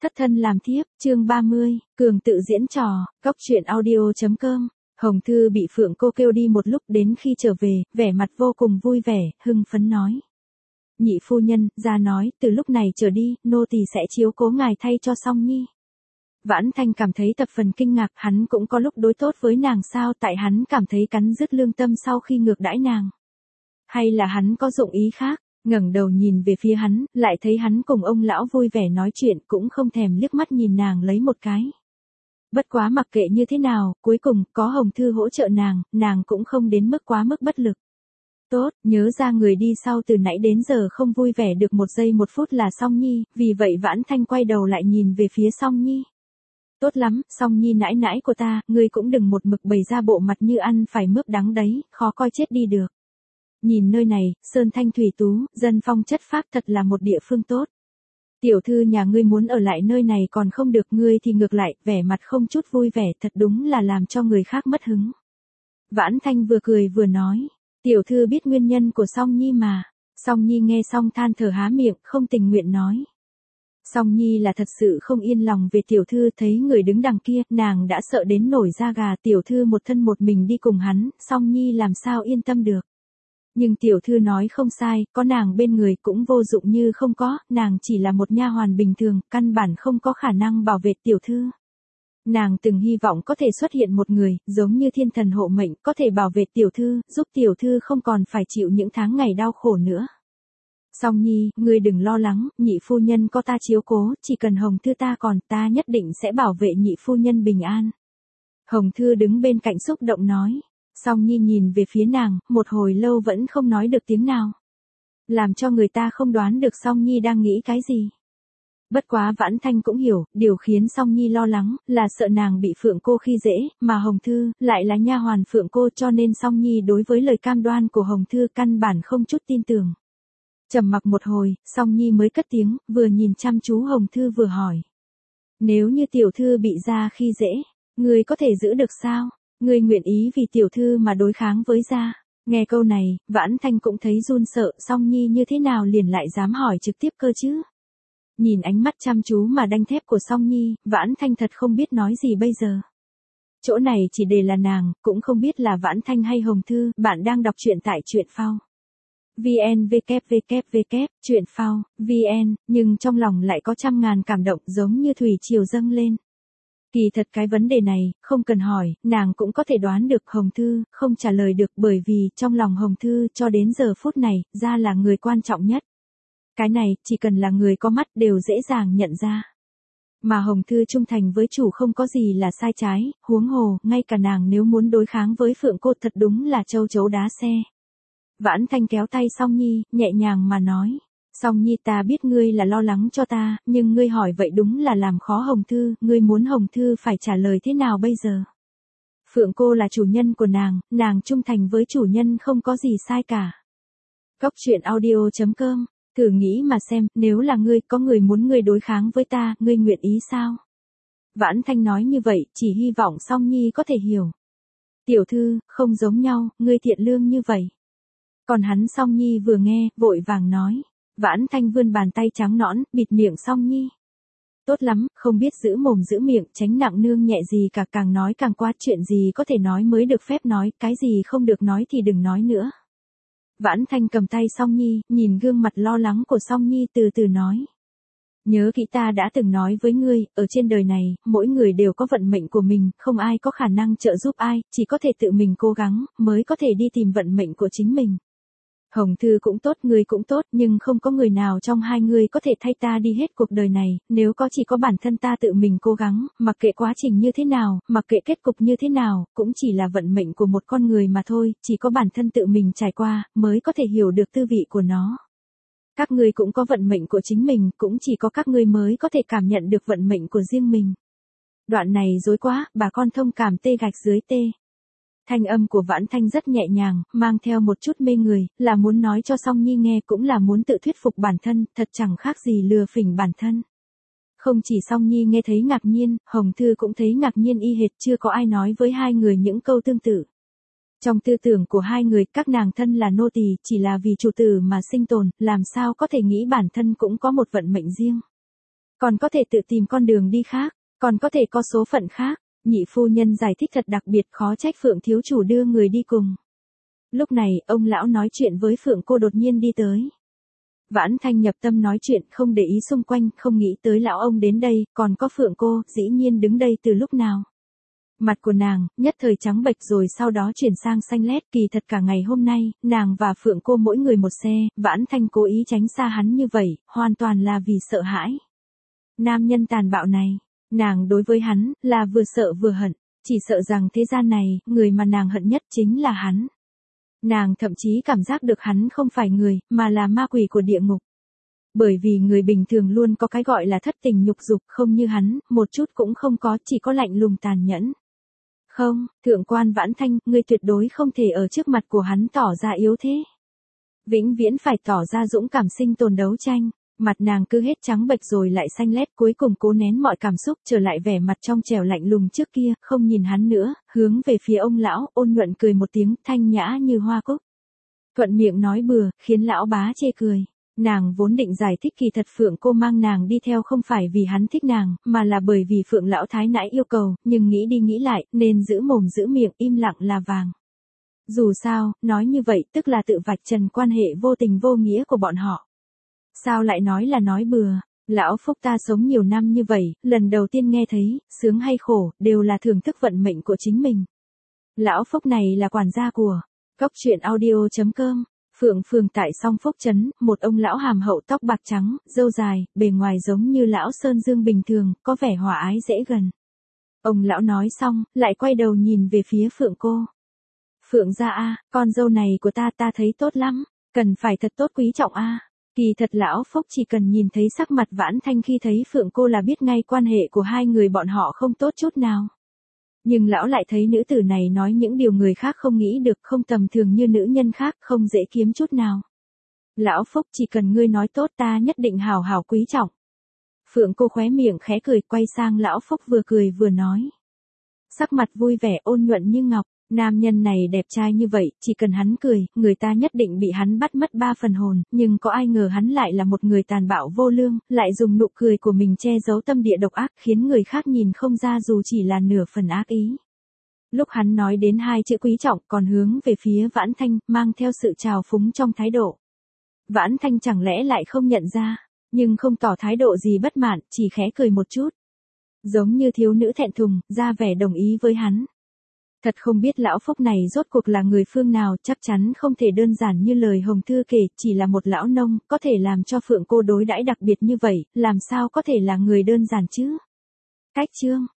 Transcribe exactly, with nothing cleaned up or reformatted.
Thất thân làm thiếp, chương ba mươi, Cường tự diễn trò, góc truyện audio.com. Hồng Thư bị Phượng Cô kêu đi một lúc, đến khi trở về, vẻ mặt vô cùng vui vẻ, hưng phấn nói. Nhị phu nhân, ra nói, từ lúc này trở đi, nô tỳ sẽ chiếu cố ngài thay cho Song Nhi. Vãn Thanh cảm thấy thập phần kinh ngạc, hắn cũng có lúc đối tốt với nàng sao, tại hắn cảm thấy cắn rứt lương tâm sau khi ngược đãi nàng. Hay là hắn có dụng ý khác? Ngẩng đầu nhìn về phía hắn, lại thấy hắn cùng ông lão vui vẻ nói chuyện, cũng không thèm liếc mắt nhìn nàng lấy một cái. Bất quá mặc kệ như thế nào, cuối cùng, có Hồng Thư hỗ trợ nàng, nàng cũng không đến mức quá mức bất lực. Tốt, nhớ ra người đi sau từ nãy đến giờ không vui vẻ được một giây một phút là Song Nhi, vì vậy Vãn Thanh quay đầu lại nhìn về phía Song Nhi. Tốt lắm, Song Nhi nãi nãi của ta, ngươi cũng đừng một mực bày ra bộ mặt như ăn phải mướp đắng đấy, khó coi chết đi được. Nhìn nơi này, sơn thanh thủy tú, dân phong chất phác, thật là một địa phương tốt. Tiểu thư nhà ngươi muốn ở lại nơi này còn không được, ngươi thì ngược lại, vẻ mặt không chút vui vẻ, thật đúng là làm cho người khác mất hứng. Vãn Thanh vừa cười vừa nói, tiểu thư biết nguyên nhân của Song Nhi mà. Song Nhi nghe xong than thở há miệng, không tình nguyện nói. Song Nhi là thật sự không yên lòng về tiểu thư, thấy người đứng đằng kia, nàng đã sợ đến nổi da gà, tiểu thư một thân một mình đi cùng hắn, Song Nhi làm sao yên tâm được. Nhưng tiểu thư nói không sai, có nàng bên người cũng vô dụng như không có, nàng chỉ là một nha hoàn bình thường, căn bản không có khả năng bảo vệ tiểu thư. Nàng từng hy vọng có thể xuất hiện một người, giống như thiên thần hộ mệnh, có thể bảo vệ tiểu thư, giúp tiểu thư không còn phải chịu những tháng ngày đau khổ nữa. Song Nhi, ngươi đừng lo lắng, nhị phu nhân có ta chiếu cố, chỉ cần Hồng Thư ta còn, ta nhất định sẽ bảo vệ nhị phu nhân bình an. Hồng Thư đứng bên cạnh xúc động nói. Song Nhi nhìn về phía nàng, một hồi lâu vẫn không nói được tiếng nào. Làm cho người ta không đoán được Song Nhi đang nghĩ cái gì. Bất quá Vãn Thanh cũng hiểu, điều khiến Song Nhi lo lắng, là sợ nàng bị Phượng Cô khi dễ, mà Hồng Thư, lại là nha hoàn Phượng Cô, cho nên Song Nhi đối với lời cam đoan của Hồng Thư căn bản không chút tin tưởng. Trầm mặc một hồi, Song Nhi mới cất tiếng, vừa nhìn chăm chú Hồng Thư vừa hỏi. Nếu như tiểu thư bị gia khi dễ, người có thể giữ được sao? Ngươi nguyện ý vì tiểu thư mà đối kháng với gia? Nghe câu này, Vãn Thanh cũng thấy run sợ, Song Nhi như thế nào liền lại dám hỏi trực tiếp cơ chứ? Nhìn ánh mắt chăm chú mà đanh thép của Song Nhi, Vãn Thanh thật không biết nói gì bây giờ. Chỗ này chỉ để là nàng, cũng không biết là Vãn Thanh hay Hồng Thư, bạn đang đọc truyện tại truyện phao. vn www truyện phao vn, nhưng trong lòng lại có trăm ngàn cảm động giống như thủy triều dâng lên. Kỳ thật cái vấn đề này, không cần hỏi, nàng cũng có thể đoán được. Hồng Thư không trả lời được, bởi vì trong lòng Hồng Thư cho đến giờ phút này, gia là người quan trọng nhất. Cái này, chỉ cần là người có mắt đều dễ dàng nhận ra. Mà Hồng Thư trung thành với chủ không có gì là sai trái, huống hồ, ngay cả nàng nếu muốn đối kháng với Phượng Cô thật đúng là châu chấu đá xe. Vãn Thanh kéo tay Song Nhi, nhẹ nhàng mà nói. Song Nhi, ta biết ngươi là lo lắng cho ta, nhưng ngươi hỏi vậy đúng là làm khó Hồng Thư, ngươi muốn Hồng Thư phải trả lời thế nào bây giờ? Phượng Cô là chủ nhân của nàng, nàng trung thành với chủ nhân không có gì sai cả. Góc truyện audio.com, thử nghĩ mà xem, nếu là ngươi, có người muốn ngươi đối kháng với ta, ngươi nguyện ý sao? Vãn Thanh nói như vậy, chỉ hy vọng Song Nhi có thể hiểu. Tiểu thư, không giống nhau, ngươi thiện lương như vậy. Còn hắn Song Nhi vừa nghe, vội vàng nói. Vãn Thanh vươn bàn tay trắng nõn, bịt miệng Song Nhi. Tốt lắm, không biết giữ mồm giữ miệng, tránh nặng nương nhẹ gì cả, càng nói càng quá, chuyện gì có thể nói mới được phép nói, cái gì không được nói thì đừng nói nữa. Vãn Thanh cầm tay Song Nhi, nhìn gương mặt lo lắng của Song Nhi từ từ nói. Nhớ kỹ ta đã từng nói với ngươi, ở trên đời này, mỗi người đều có vận mệnh của mình, không ai có khả năng trợ giúp ai, chỉ có thể tự mình cố gắng, mới có thể đi tìm vận mệnh của chính mình. Hồng Thư cũng tốt, ngươi cũng tốt, nhưng không có người nào trong hai người có thể thay ta đi hết cuộc đời này, nếu có chỉ có bản thân ta tự mình cố gắng, mặc kệ quá trình như thế nào, mặc kệ kết cục như thế nào, cũng chỉ là vận mệnh của một con người mà thôi, chỉ có bản thân tự mình trải qua, mới có thể hiểu được tư vị của nó. Các ngươi cũng có vận mệnh của chính mình, cũng chỉ có các ngươi mới có thể cảm nhận được vận mệnh của riêng mình. Đoạn này dối quá, bà con thông cảm tê gạch dưới tê. Thanh âm của Vãn Thanh rất nhẹ nhàng, mang theo một chút mê người, là muốn nói cho Song Nhi nghe, cũng là muốn tự thuyết phục bản thân, thật chẳng khác gì lừa phỉnh bản thân. Không chỉ Song Nhi nghe thấy ngạc nhiên, Hồng Thư cũng thấy ngạc nhiên y hệt, chưa có ai nói với hai người những câu tương tự. Trong tư tưởng của hai người, các nàng thân là nô tỳ, chỉ là vì chủ tử mà sinh tồn, làm sao có thể nghĩ bản thân cũng có một vận mệnh riêng. còn có thể tự tìm con đường đi khác, còn có thể có số phận khác. Nhị phu nhân giải thích thật đặc biệt, khó trách Phượng thiếu chủ đưa người đi cùng. Lúc này, ông lão nói chuyện với Phượng cô đột nhiên đi tới. Vãn Thanh nhập tâm nói chuyện, không để ý xung quanh, không nghĩ tới lão ông đến đây, còn có Phượng cô, dĩ nhiên đứng đây từ lúc nào. Mặt của nàng, nhất thời trắng bệch rồi sau đó chuyển sang xanh lét, kỳ thật cả ngày hôm nay, nàng và Phượng cô mỗi người một xe, Vãn Thanh cố ý tránh xa hắn như vậy, hoàn toàn là vì sợ hãi. Nam nhân tàn bạo này, nàng đối với hắn, là vừa sợ vừa hận, chỉ sợ rằng thế gian này, người mà nàng hận nhất chính là hắn. Nàng thậm chí cảm giác được hắn không phải người, mà là ma quỷ của địa ngục. Bởi vì người bình thường luôn có cái gọi là thất tình nhục dục, không như hắn, một chút cũng không có, chỉ có lạnh lùng tàn nhẫn. Không, thượng quan Vãn Thanh, ngươi tuyệt đối không thể ở trước mặt của hắn tỏ ra yếu thế. Vĩnh viễn phải tỏ ra dũng cảm sinh tồn đấu tranh. Mặt nàng cứ hết trắng bệch rồi lại xanh lét, cuối cùng cố nén mọi cảm xúc, trở lại vẻ mặt trong trẻo lạnh lùng trước kia, không nhìn hắn nữa, hướng về phía ông lão, ôn nhuận cười một tiếng, thanh nhã như hoa cúc. Thuận miệng nói bừa, khiến lão bá chê cười. Nàng vốn định giải thích kỳ thật Phượng cô mang nàng đi theo không phải vì hắn thích nàng, mà là bởi vì Phượng lão thái nãi yêu cầu, nhưng nghĩ đi nghĩ lại, nên giữ mồm giữ miệng, im lặng là vàng. Dù sao, nói như vậy tức là tự vạch trần quan hệ vô tình vô nghĩa của bọn họ. Sao lại nói là nói bừa, lão Phúc ta sống nhiều năm như vậy, lần đầu tiên nghe thấy, sướng hay khổ, đều là thưởng thức vận mệnh của chính mình. Lão Phúc này là quản gia của Cốc Truyện Audio chấm com. Phượng phường tại Song Phúc Trấn, một ông lão hàm hậu tóc bạc trắng, râu dài, bề ngoài giống như lão Sơn Dương bình thường, có vẻ hòa ái dễ gần. Ông lão nói xong, lại quay đầu nhìn về phía Phượng cô. Phượng gia a, con dâu này của ta ta thấy tốt lắm, cần phải thật tốt quý trọng a. Kỳ thật lão Phúc chỉ cần nhìn thấy sắc mặt Vãn Thanh khi thấy Phượng cô là biết ngay quan hệ của hai người bọn họ không tốt chút nào. Nhưng lão lại thấy nữ tử này nói những điều người khác không nghĩ được, không tầm thường như nữ nhân khác, không dễ kiếm chút nào. Lão Phúc, chỉ cần ngươi nói tốt ta nhất định hào hào quý trọng. Phượng cô khóe miệng khẽ cười, quay sang lão Phúc vừa cười vừa nói. Sắc mặt vui vẻ ôn nhuận như ngọc, nam nhân này đẹp trai như vậy, chỉ cần hắn cười, người ta nhất định bị hắn bắt mất ba phần hồn, nhưng có ai ngờ hắn lại là một người tàn bạo vô lương, lại dùng nụ cười của mình che giấu tâm địa độc ác, khiến người khác nhìn không ra dù chỉ là nửa phần ác ý. Lúc hắn nói đến hai chữ quý trọng, còn hướng về phía Vãn Thanh, mang theo sự trào phúng trong thái độ. Vãn Thanh chẳng lẽ lại không nhận ra, nhưng không tỏ thái độ gì bất mãn, chỉ khẽ cười một chút. Giống như thiếu nữ thẹn thùng, ra vẻ đồng ý với hắn. Thật không biết lão Phúc này rốt cuộc là người phương nào, chắc chắn không thể đơn giản như lời Hồng Thư kể, chỉ là một lão nông, có thể làm cho Phượng cô đối đãi đặc biệt như vậy, làm sao có thể là người đơn giản chứ? Cách chương